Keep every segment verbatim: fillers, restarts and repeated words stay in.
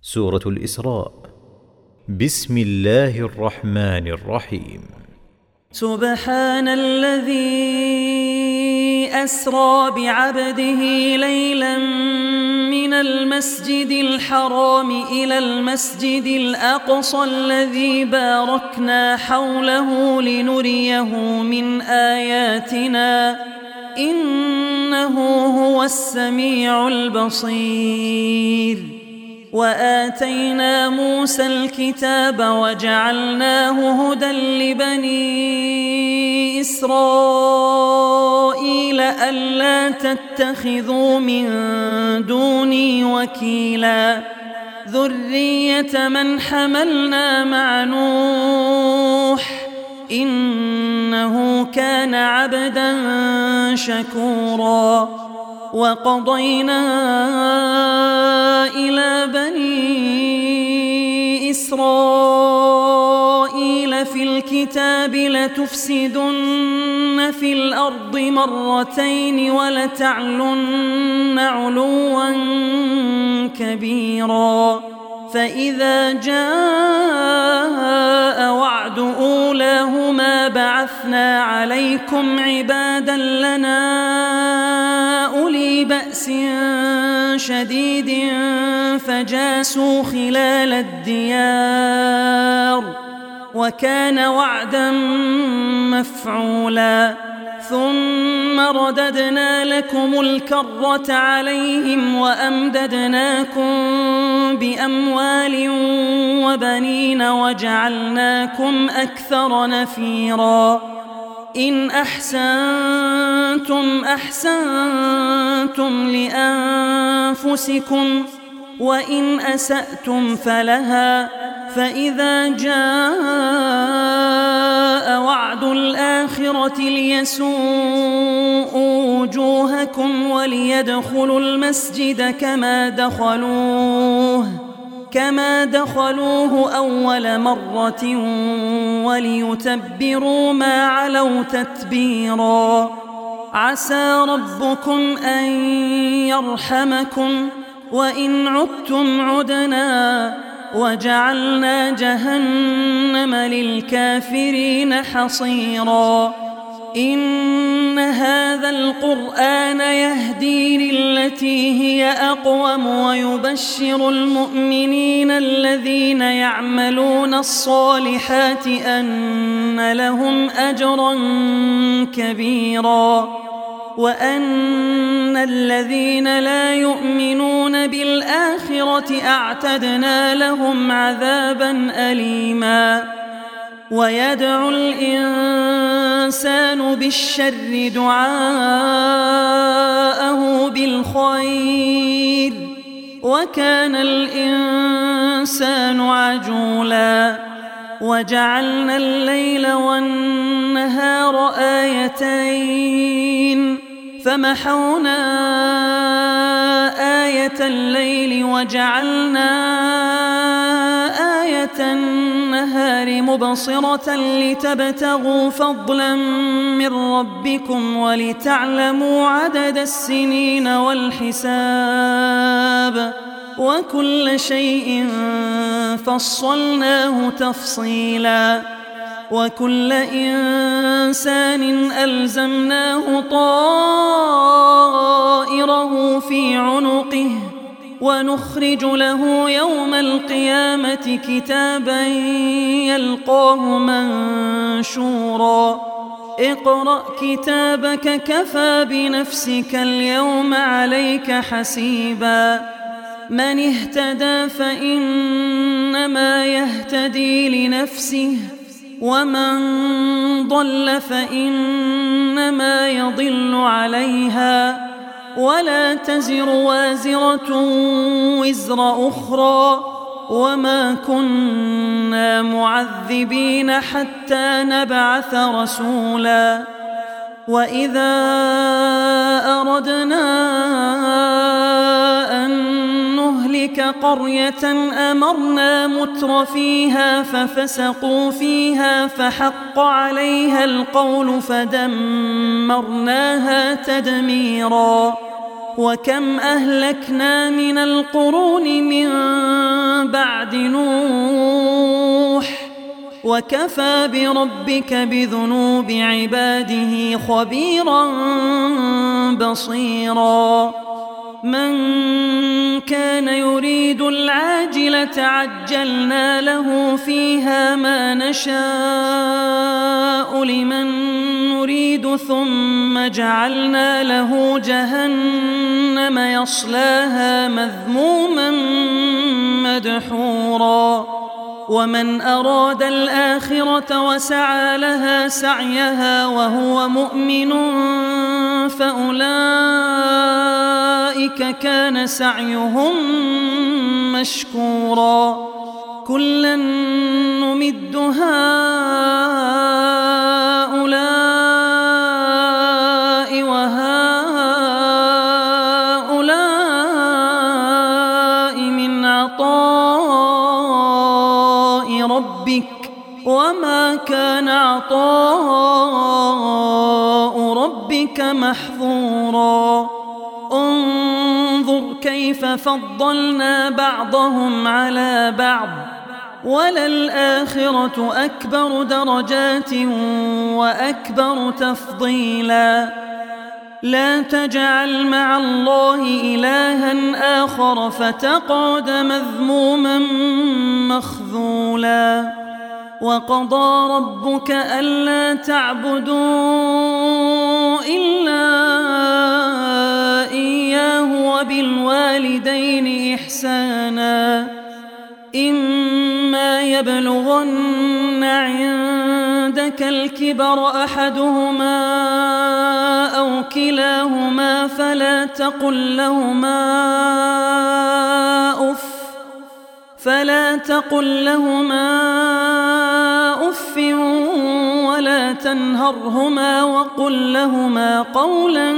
سورة الإسراء. بسم الله الرحمن الرحيم. سبحان الذي أسرى بعبده ليلا من المسجد الحرام إلى المسجد الأقصى الذي باركنا حوله لنريه من آياتنا إنه هو السميع البصير. وآتينا موسى الكتاب وجعلناه هدى لبني إسرائيل ألا تتخذوا من دوني وكيلا ذرية من حملنا مع نوح إنه كان عبدا شكورا. وقضينا إلى بني إسرائيل في الكتاب لتفسدن في الأرض مرتين ولتعلن علوا كبيرا. فإذا جاء وعد أولاهما بعثنا عليكم عبادا لنا أولي بأس شديد فجاسوا خلال الديار وكان وعدا مفعولا. ثم رددنا لكم الكرة عليهم وأمددناكم بأموال وبنين وجعلناكم أكثر نفيرا. إن أحسنتم أحسنتم لأنفسكم وإن أسأتم فلها. فإذا جاء وعد الآخرة ليسوءوا وجوهكم وليدخلوا المسجد كما دخلوه كما دخلوه أول مرة وليتبروا ما علوا تتبيرا. عسى ربكم أن يرحمكم وإن عدتم عدنا وجعلنا جهنم للكافرين حصيرا. إن هذا القرآن يهدي للتي هي أقوم ويبشر المؤمنين الذين يعملون الصالحات أن لهم أجرا كبيرا وأن الذين لا يؤمنون بالآخرة أعتدنا لهم عذابا أليما. ويدعو الإنسان بالشر دعاءه بالخير وكان الإنسان عجولا. وجعلنا الليل والنهار آيتين فمحونا آية الليل وجعلنا آية النهار مبصرة لتبتغوا فضلا من ربكم ولتعلموا عدد السنين والحساب وكل شيء فصلناه تفصيلا. وكل إنسان ألزمناه طائره في عنقه ونخرج له يوم القيامة كتابا يلقاه منشورا. اقرأ كتابك كفى بنفسك اليوم عليك حسيبا. من اهتدى فإنما يهتدي لنفسه ومن ضل فإنما يضل عليها ولا تزر وازرة وزر أخرى وما كنا معذبين حتى نبعث رسولا. وإذا أردنا أن نهلك قرية أمرنا متر فيها ففسقوا فيها فحق عليها القول فدمرناها تدميرا. وكم أهلكنا من القرون من بعد نوح وكفى بربك بذنوب عباده خبيرا بصيرا من كان يريد العاجلة عجلنا له فيها ما نشاء لمن نريد ثم جعلنا له جهنم يصلاها مذموما مدحورا ومن أراد الآخرة وسعى لها سعيها وهو مؤمن فأولئك كان سعيهم مشكورا كلا نمد هؤلاء وهؤلاء من عطاء ربك وما كان عطاء ربك محظورا انظر كيف فضلنا بعضهم على بعض وللآخرة أكبر درجات وأكبر تفضيلا لا تجعل مع الله إلها آخر فتقعد مذموما مخذولا وقضى ربك ألا تعبدوا إلا إياه وبالوالدين إحسانا إما يبلغن عندك الكبر أحدهما أو كلاهما فلا تقل لهما أف فلا تقل لهما أف ولا تنهرهما وقل لهما قولا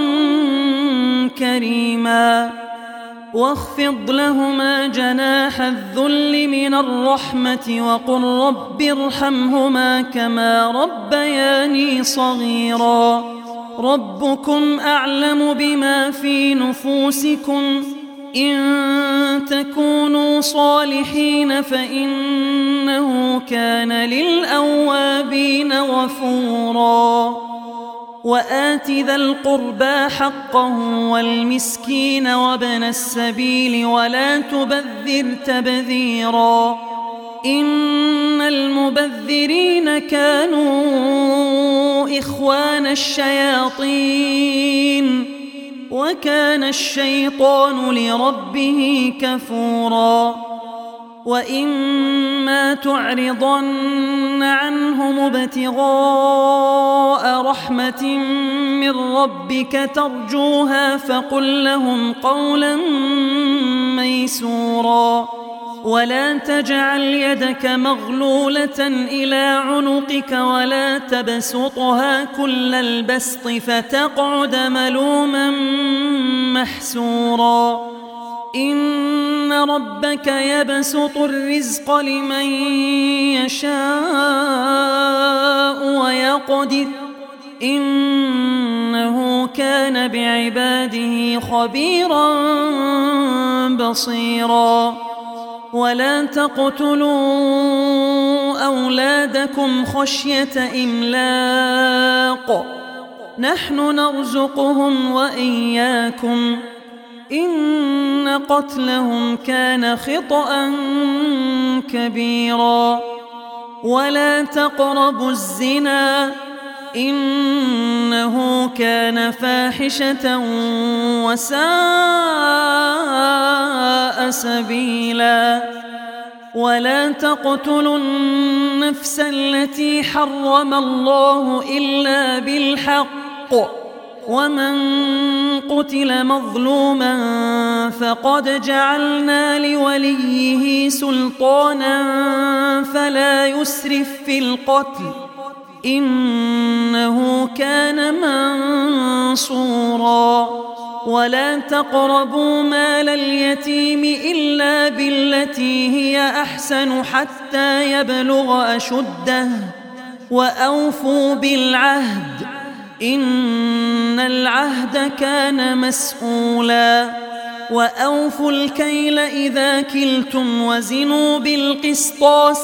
كريما واخفض لهما جناح الذل من الرحمة وقل رب ارحمهما كما ربياني صغيرا ربكم أعلم بما في نفوسكم إن تكونوا صالحين فإنه كان للأوابين غفورا وآت ذا القربى حقه والمسكين وابن السبيل ولا تبذر تبذيرا إن المبذرين كانوا إخوان الشياطين وكان الشيطان لربه كفورا وإما تعرضن عنهم ابتغاء رحمة من ربك ترجوها فقل لهم قولا ميسورا ولا تجعل يدك مغلولة إلى عنقك ولا تبسطها كل البسط فتقعد ملوما محسورا إن ربك يبسط الرزق لمن يشاء ويقدر إنه كان بعباده خبيرا بصيرا ولا تقتلوا أولادكم خشية إملاق نحن نرزقهم وإياكم إن قتلهم كان خطأ كبيرا ولا تقربوا الزنا إنه كان فاحشة وساء سبيلا ولا تقتلوا النفس التي حرم الله إلا بالحق ومن قتل مظلوما فقد جعلنا لوليه سلطانا فلا يسرف في القتل إنه كان منصورا ولا تقربوا مال اليتيم إلا بالتي هي أحسن حتى يبلغ أشده وأوفوا بالعهد إن العهد كان مسؤولا وأوفوا الكيل إذا كلتم وزنوا بالقسطاس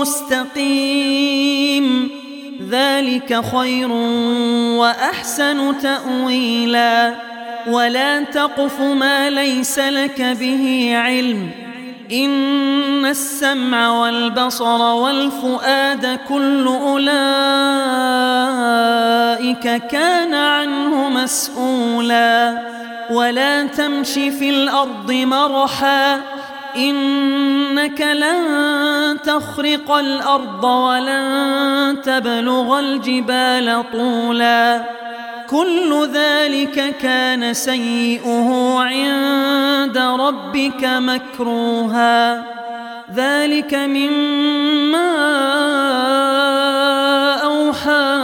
المستقيم ذلك خير وأحسن تأويلا ولا تقف ما ليس لك به علم إن السمع والبصر والفؤاد كل أولئك كان عنه مسؤولا ولا تمش في الأرض مرحا إنك لن تخرق الأرض ولن تبلغ الجبال طولا كل ذلك كان سيئه عند ربك مكروها ذلك مما أوحى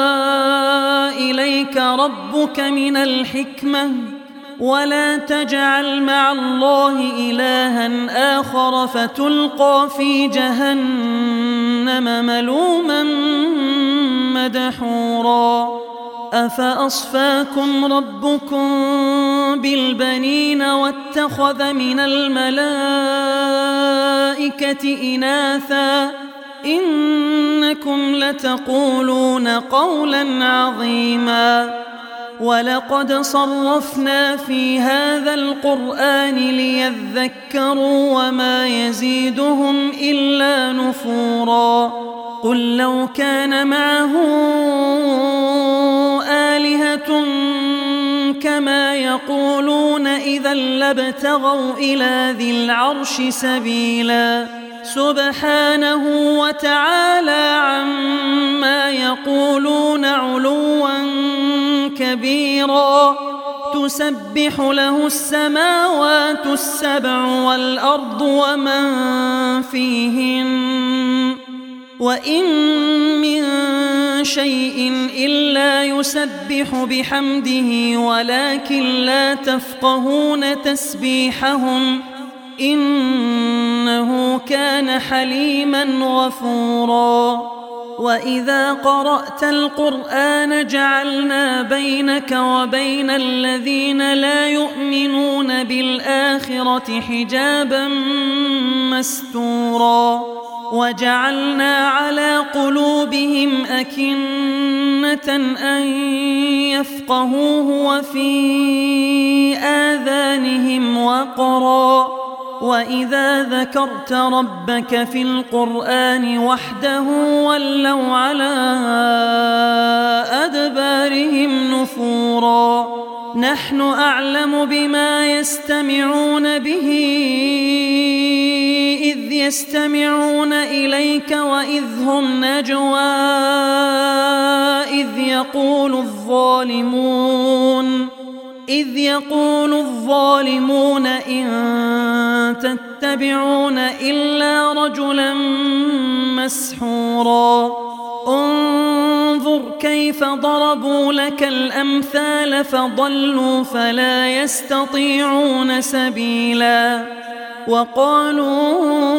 إليك ربك من الحكمة ولا تجعل مع الله إلها آخر فتلقى في جهنم ملوما مدحورا أفأصفاكم ربكم بالبنين واتخذ من الملائكة إناثا إنكم لتقولون قولا عظيما ولقد صرفنا في هذا القرآن ليذكروا وما يزيدهم إلا نفورا قل لو كان معه آلهة كما يقولون إذا لابتغوا إلى ذي العرش سبيلا سبحانه وتعالى عما يقولون علوا كبيرا تسبح له السماوات السبع والأرض ومن فيهن وإن من شيء إلا يسبح بحمده ولكن لا تفقهون تسبيحهم إنه كان حليما غفورا وإذا قرأت القرآن جعلنا بينك وبين الذين لا يؤمنون بالآخرة حجابا مستورا وجعلنا على قلوبهم أكنة أن يفقهوه وفي آذانهم وقرا وإذا ذكرت ربك في القرآن وحده ولوا على أدبارهم نفورا نحن أعلم بما يستمعون به إذ يستمعون إليك وإذ هم نجوى إذ يقول الظالمون إذ يقول الظالمون إن تتبعون إلا رجلا مسحورا انظر كيف ضربوا لك الأمثال فضلوا فلا يستطيعون سبيلا وقالوا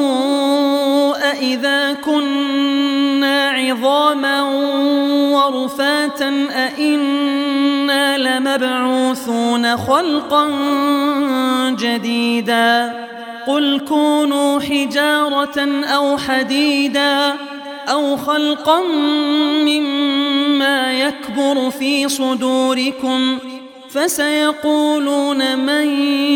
أإذا كنا عظاما ورفاتا أإنا لمبعوثون خلقا جديدا قل كونوا حجارة أو حديدا أو خلقا مما يكبر في صدوركم فسيقولون من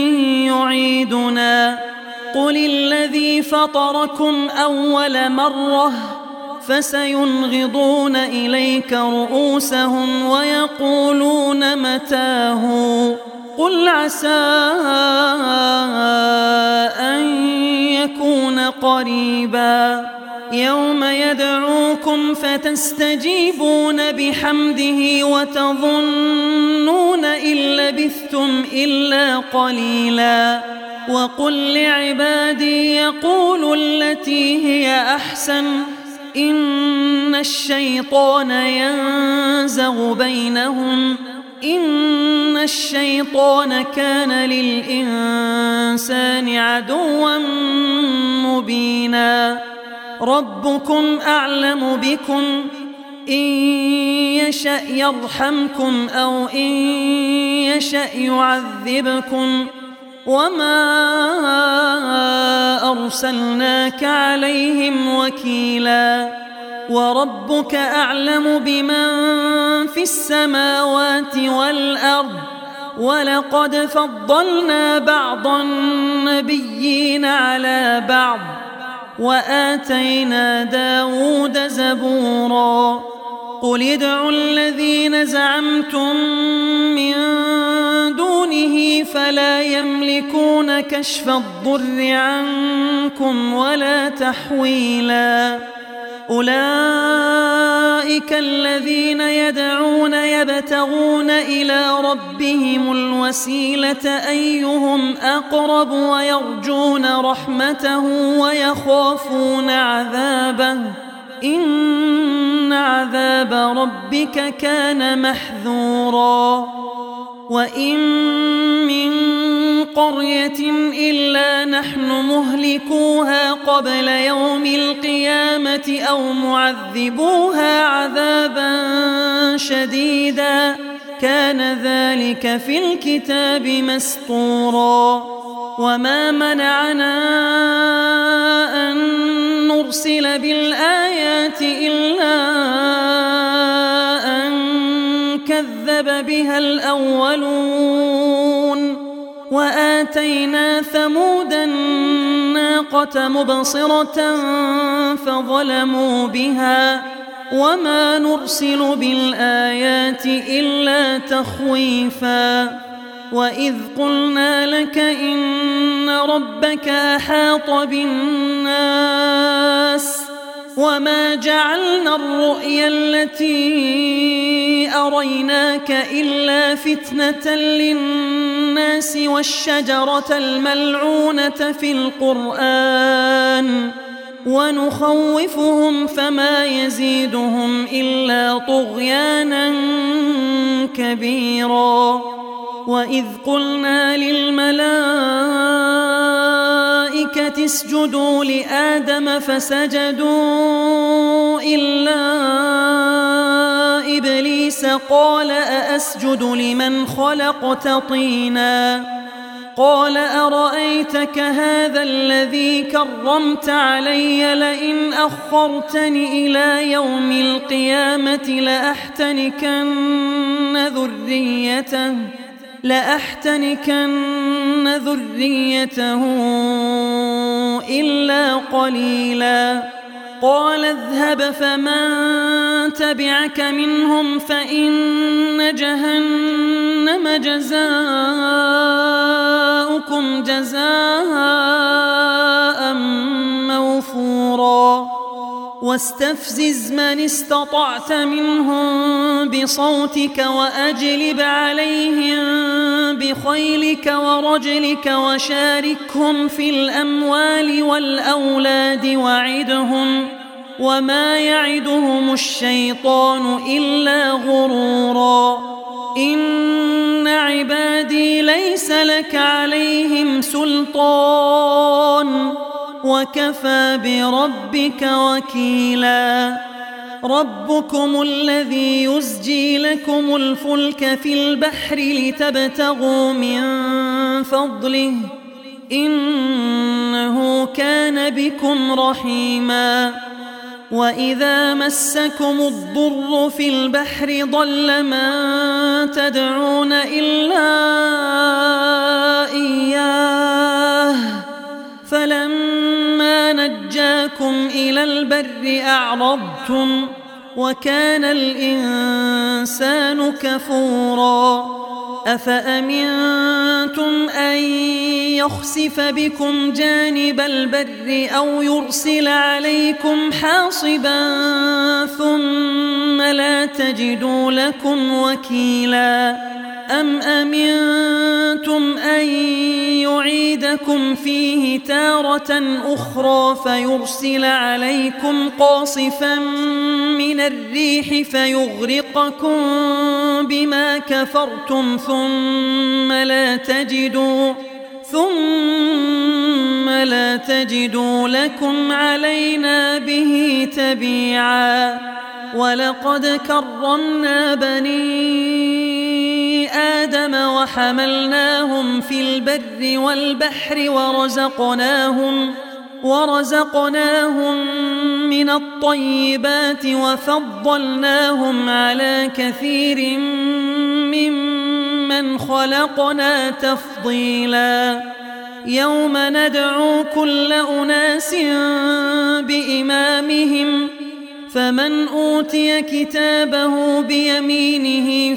يعيدنا قل الذي فطركم أول مرة فسينغضون إليك رؤوسهم ويقولون متاه قل عسى أن يكون قريبا يوم يدعوكم فتستجيبون بحمده وتظنون إن لبثتم إلا قليلا وقل لعبادي يقولوا التي هي أحسن إن الشيطان ينزغ بينهم إن الشيطان كان للإنسان عدوا مبينا ربكم أعلم بكم إن يشأ يرحمكم أو إن يشأ يعذبكم وما أرسلناك عليهم وكيلا وربك أعلم بمن في السماوات والأرض ولقد فضلنا بعض النبيين على بعض وآتينا داود زبورا قل ادعوا الذين زعمتم من دونه فلا يملكون كشف الضر عنكم ولا تحويلا أولئك الذين يدعون يبتغون إلى ربهم الوسيلة أيهم أقرب ويرجون رحمته ويخافون عذابه إن عذاب ربك كان محذورا وإن من قرية إلا نحن مهلكوها قبل يوم القيامة أو معذبوها عذابا شديدا كان ذلك في الكتاب مسطورا وما منعنا أن نرسل بالآيات إلا أن كذب بها الأولون وآتينا ثمود الناقة مبصرة فظلموا بها وما نرسل بالآيات إلا تخويفا وإذ قلنا لك إن ربك أحاط بالناس وما جعلنا الرؤيا التي أريناك إلا فتنة للناس والشجرة الملعونة في القرآن ونخوفهم فما يزيدهم إلا طغيانا كبيرا وإذ قلنا للملائكة اسجدوا لآدم فسجدوا إلا إبليس قال أأسجد لمن خلقت طينا قال أرأيتك هذا الذي كرمت علي لئن أخرتني إلى يوم القيامة لأحتنكن ذريته لأحتنكن ذريته إلا قليلا قال اذهب فمن تبعك منهم فإن جهنم جزاؤكم جزاء موفورا واستفزز من استطعت منهم بصوتك وأجلب عليهم بخيلك ورجلك وشاركهم في الأموال والأولاد وعدهم وما يعدهم الشيطان إلا غرورا إن عبادي ليس لك عليهم سلطان وكفى بربك وكيلا ربكم الذي يزجي لكم الفلك في البحر لتبتغوا من فضله إنه كان بكم رحيما وإذا مسكم الضر في البحر ضل من تدعون إلا إياه فلما نجاكم إلى البر أعرضتم وكان الإنسان كفورا أفأمنتم أن يخسف بكم جانب البر أو يرسل عليكم حاصبا ثم لا تجدوا لكم وكيلا أم أمنتم أن يعيدكم فيه تارة أخرى فيرسل عليكم قاصفا من الريح فيغرقكم بما كفرتم ثم لا تجدوا ثم لا تجدوا لكم علينا به تبيعا ولقد كرمنا بني آدم وحملناهم في البر والبحر ورزقناهم ورزقناهم من الطيبات وفضلناهم على كثير ممن خلقنا تفضيلا يوم ندعو كل أناس بإمامهم فمن أوتي كتابه بيمينه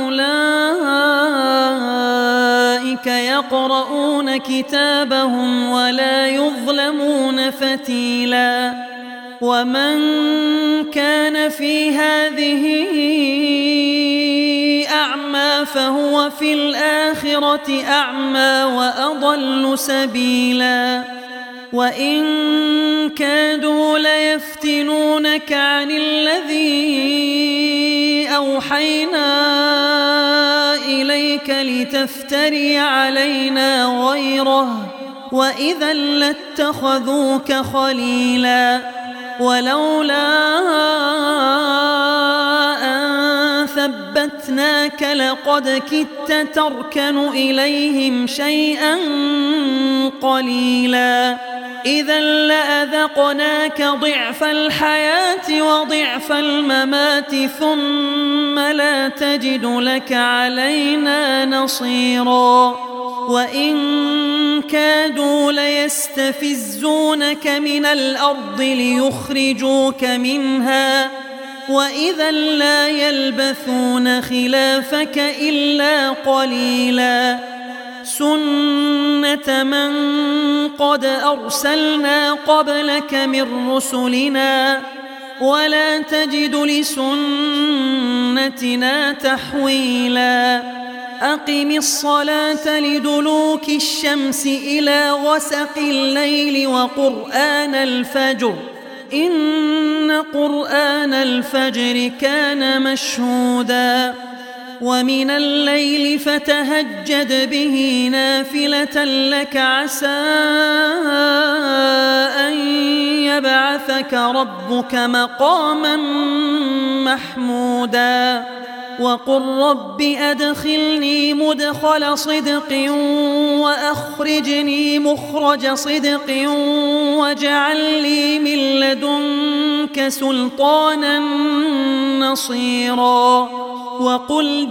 فأولئك يقرؤون كتابهم ولا يظلمون فتيلا ومن كان في هذه أعمى فهو في الآخرة أعمى وأضل سبيلا وإن كادوا ليفتنونك عن الذي أوحينا إليك لتفتري علينا غيره وإذا لاتخذوك خليلا ولولا أن ثبتناك لقد كدت تركن إليهم شيئا قليلا إذا لأذقناك ضعف الحياة وضعف الممات ثم لا تجد لك علينا نصيرا وإن كادوا ليستفزونك من الأرض ليخرجوك منها وإذا لا يلبثون خلافك إلا قليلا سنة من قد أرسلنا قبلك من رسلنا ولا تجد لسنتنا تحويلا أقم الصلاة لدلوك الشمس إلى غسق الليل وقرآن الفجر إن قرآن الفجر كان مشهودا ومن الليل فتهجد به نافلة لك عسى أن يبعثك ربك مقاما محمودا وقل رب أدخلني مدخل صدق وأخرجني مخرج صدق واجعل لي من لدنك سلطانا نصيرا وقل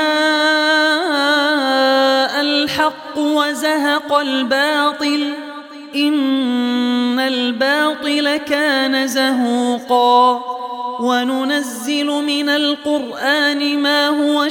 جاء الحق وزهق الباطل إن الباطل كان زهوقا وننزل من القرآن ما هو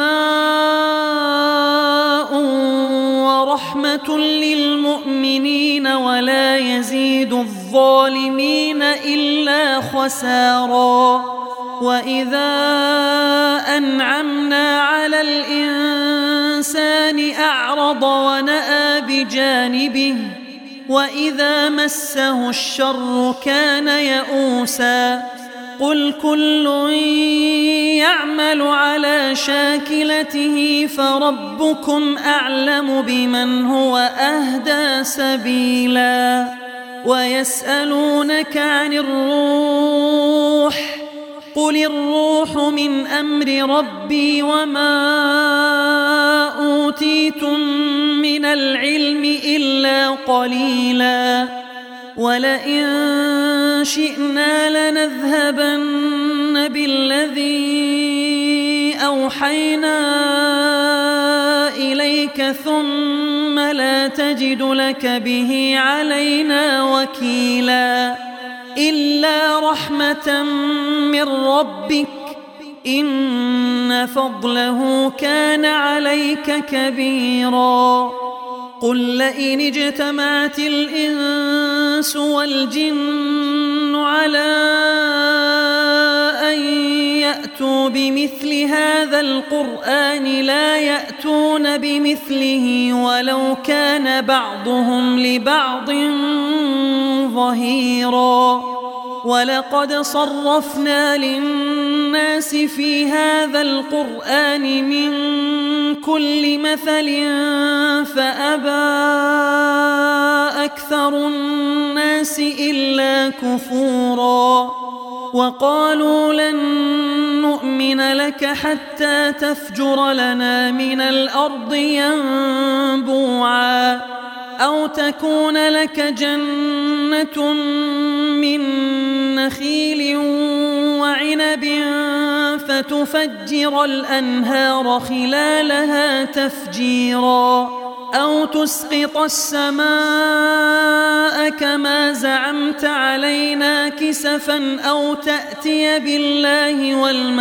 شفاء ورحمة للمؤمنين ولا يزيد الظالمين إلا خسارا وإذا أنعمنا على الإنسان أعرض ونأى بجانبه وإذا مسه الشر كان يئوسا قل كل يعمل على شاكلته فربكم أعلم بمن هو أهدى سبيلا ويسألونك عن الروح قل الروح من أمر ربي وما أوتيتم من العلم إلا قليلا ولئن شئنا لنذهبن بالذي أوحينا إليك ثم لا تجد لك به علينا وكيلا إلا رحمة من ربك إن فضله كان عليك كبيرا قل لئن اجتمعت الإنس والجن على أن يأتوا بمثل هذا القرآن لا يأتون بمثله ولو كان بعضهم لبعض ظهيرا ولقد صرفنا للناس في هذا القرآن من كل مثل فأبى أكثر الناس إلا كفورا وقالوا لن نؤمن لك حتى تفجر لنا من الأرض ينبوعا أو تكون لك جنة من نخيل وعنب فتفجر الأنهار خلالها تفجيرا أو تسقط السماء كما زعمت علينا كسفا أو تأتي بالله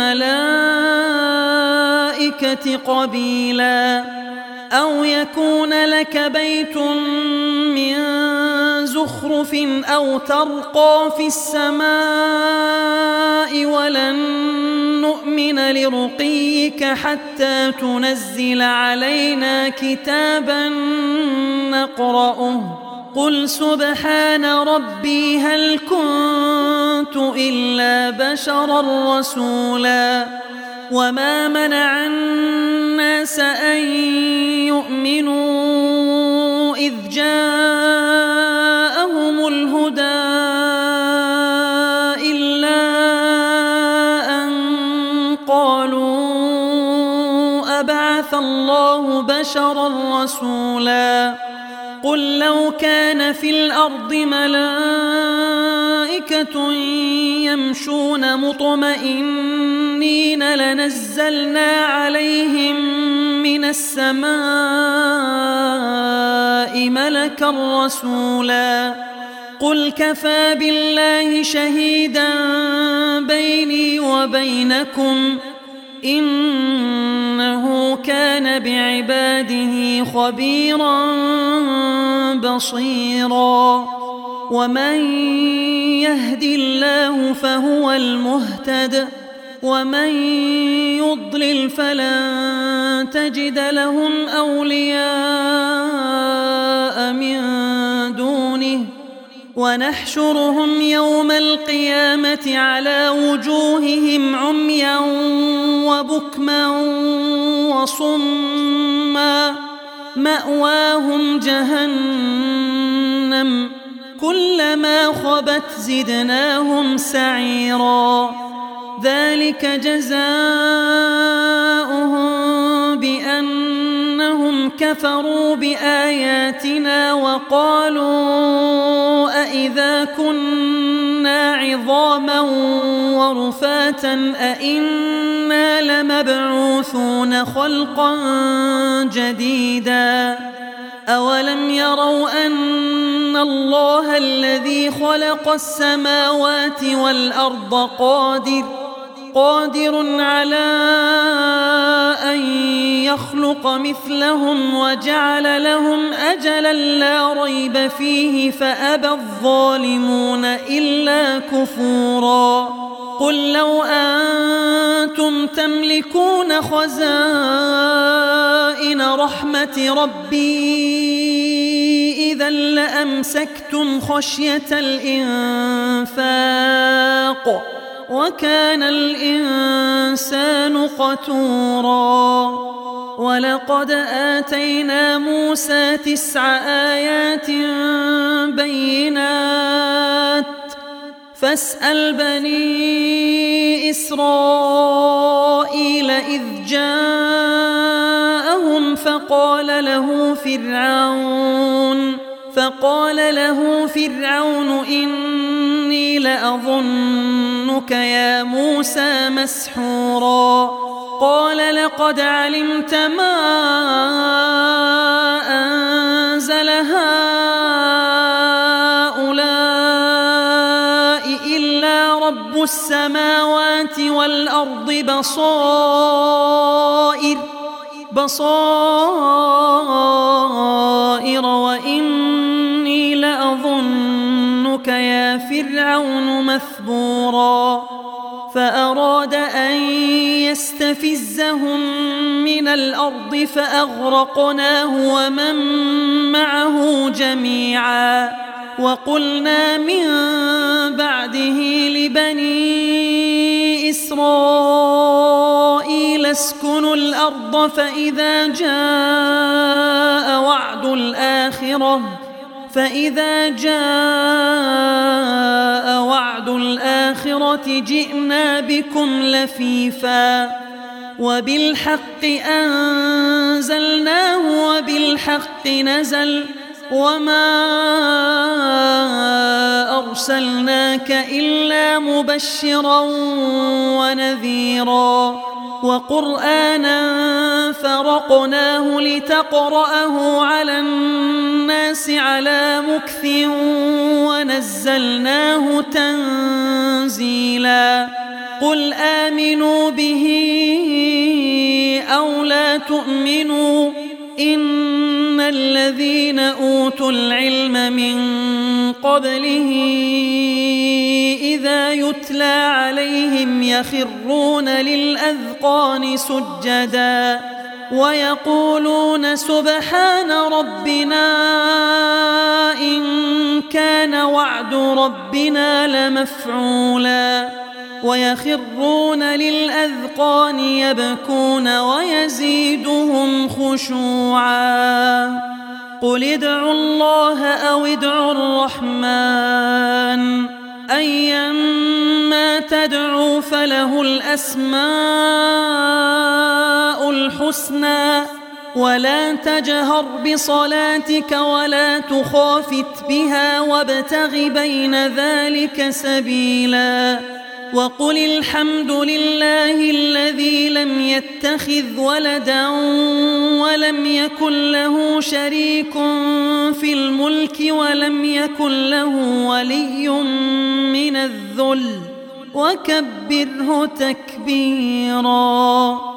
والملائكة قبيلا أو يكون لك بيت من زخرف أو ترقى في السماء ولن نؤمن لرقيك حتى تنزل علينا كتابا نقرأه قل سبحان ربي هل كنت إلا بشرا رسولا وما منع الناس أن يؤمنوا إذ جاءهم الهدى إلا أن قالوا أبعث الله بشرا رسولا قل لو كان في الأرض ملائكة يمشون مطمئنين لنزلنا عليهم من السماء ملكا رسولا قل كفى بالله شهيدا بيني وبينكم إنه كان بعباده خبيرا بصيرا ومن يهد الله فهو المهتد ومن يضلل فلن تجد لهم أولياء من دونه ونحشرهم يوم القيامة على وجوههم عميا وبكما وصما مأواهم جهنم كلما خبت زدناهم سعيرا ذلك جزاؤهم بأنهم كفروا بآياتنا وقالوا أإذا كنا عظاما ورفاتا أإنا لمبعوثون خلقا جديدا أولم يروا أن الله الذي خلق السماوات والأرض قادر قادر على أن يخلق مثلهم وجعل لهم أجلا لا ريب فيه فأبى الظالمون إلا كفورا قل لو أنتم تملكون خزائن رحمة ربي إذا لأمسكتم خشية الإنفاق وكان الإنسان قتورا ولقد آتينا موسى تسع آيات بينات فاسأل بني إسرائيل إذ جاءهم فقال له فرعون فقال له فرعون إني لأظنك يا موسى مسحورا قال لقد علمت ما أنزل هؤلاء إلا رب السماوات والأرض بصائر بصائر وإني لأظنك يا فرعون مثبورا فأراد أن يستفزهم من الأرض فأغرقناه ومن معه جميعا وقلنا من بعده ليسكنوا الأرض فإذا جاء وعد الآخرة فإذا جاء وعد الآخرة جئنا بكم لفيفا وبالحق أنزلناه وبالحق نزل وما أرسلناك إلا مبشرا ونذيرا وقرآنا فرقناه لتقرأه على الناس على مكث ونزلناه تنزيلا قل آمنوا به أو لا تؤمنوا إن الذين أوتوا العلم من قبله إذا يتلى عليهم يخرون للأذقان سجدا ويقولون سبحان ربنا إن كان وعد ربنا لمفعولا ويخرون للأذقان يبكون ويزيدهم خشوعا قل ادعوا الله أو ادعوا الرحمن أيما تدعوا فله الأسماء الحسنى ولا تجهر بصلاتك ولا تخافت بها وابتغ بين ذلك سبيلا وقل الحمد لله الذي لم يتخذ ولدا ولم يكن له شريك في الملك ولم يكن له ولي من الذل وكبره تكبيرا.